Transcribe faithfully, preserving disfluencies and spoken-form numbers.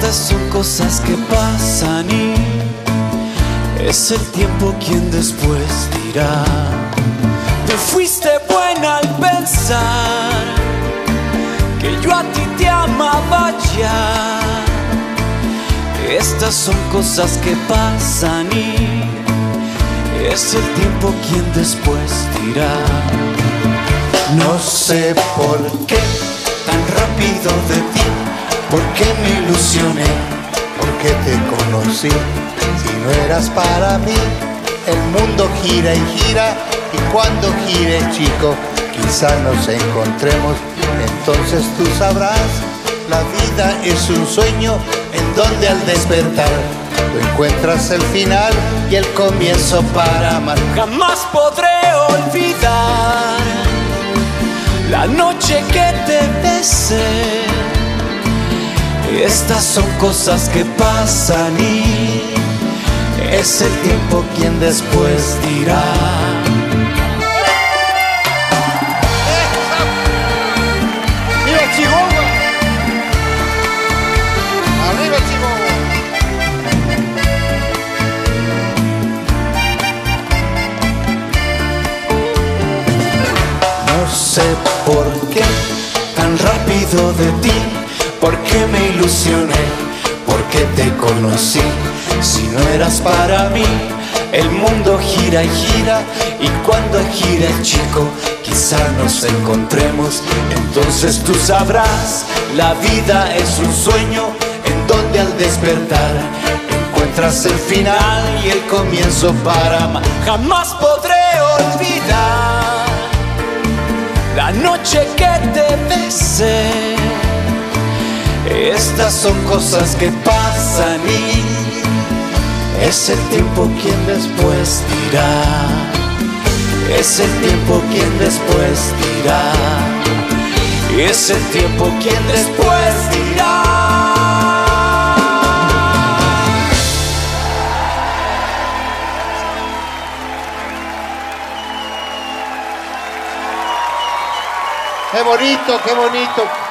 Estas son cosas que pasan y es el tiempo quien después dirá. Tú fuiste buena al pensar que yo a ti te amaba ya. Estas son cosas que pasan y es el tiempo quien después dirá. No sé por qué tan rápido de ti, por qué me ilusioné, por qué te conocí. Si no eras para mí, el mundo gira y gira, y cuando gire, chico, quizá nos encontremos. Entonces tú sabrás, la vida es un sueño en donde al despertar tú encuentras el final y el comienzo para amar. Jamás podré olvidar la noche que te besé. Estas son cosas que pasan y es el tiempo quien después dirá. ¡Viva Chihuahua! ¡Arriba Chihuahua! No sé por qué tan rápido de ti, por qué me ilusioné, por qué te conocí. Si no eras para mí, el mundo gira y gira, y cuando gire, chico, quizá nos encontremos. Entonces tú sabrás, la vida es un sueño en donde al despertar encuentras el final y el comienzo para amar. Jamás podré olvidar la noche que te besé. Estas son cosas que pasan y es el tiempo quien después dirá. Es el tiempo quien después dirá. Es el tiempo quien después dirá. ¡Qué bonito, qué bonito!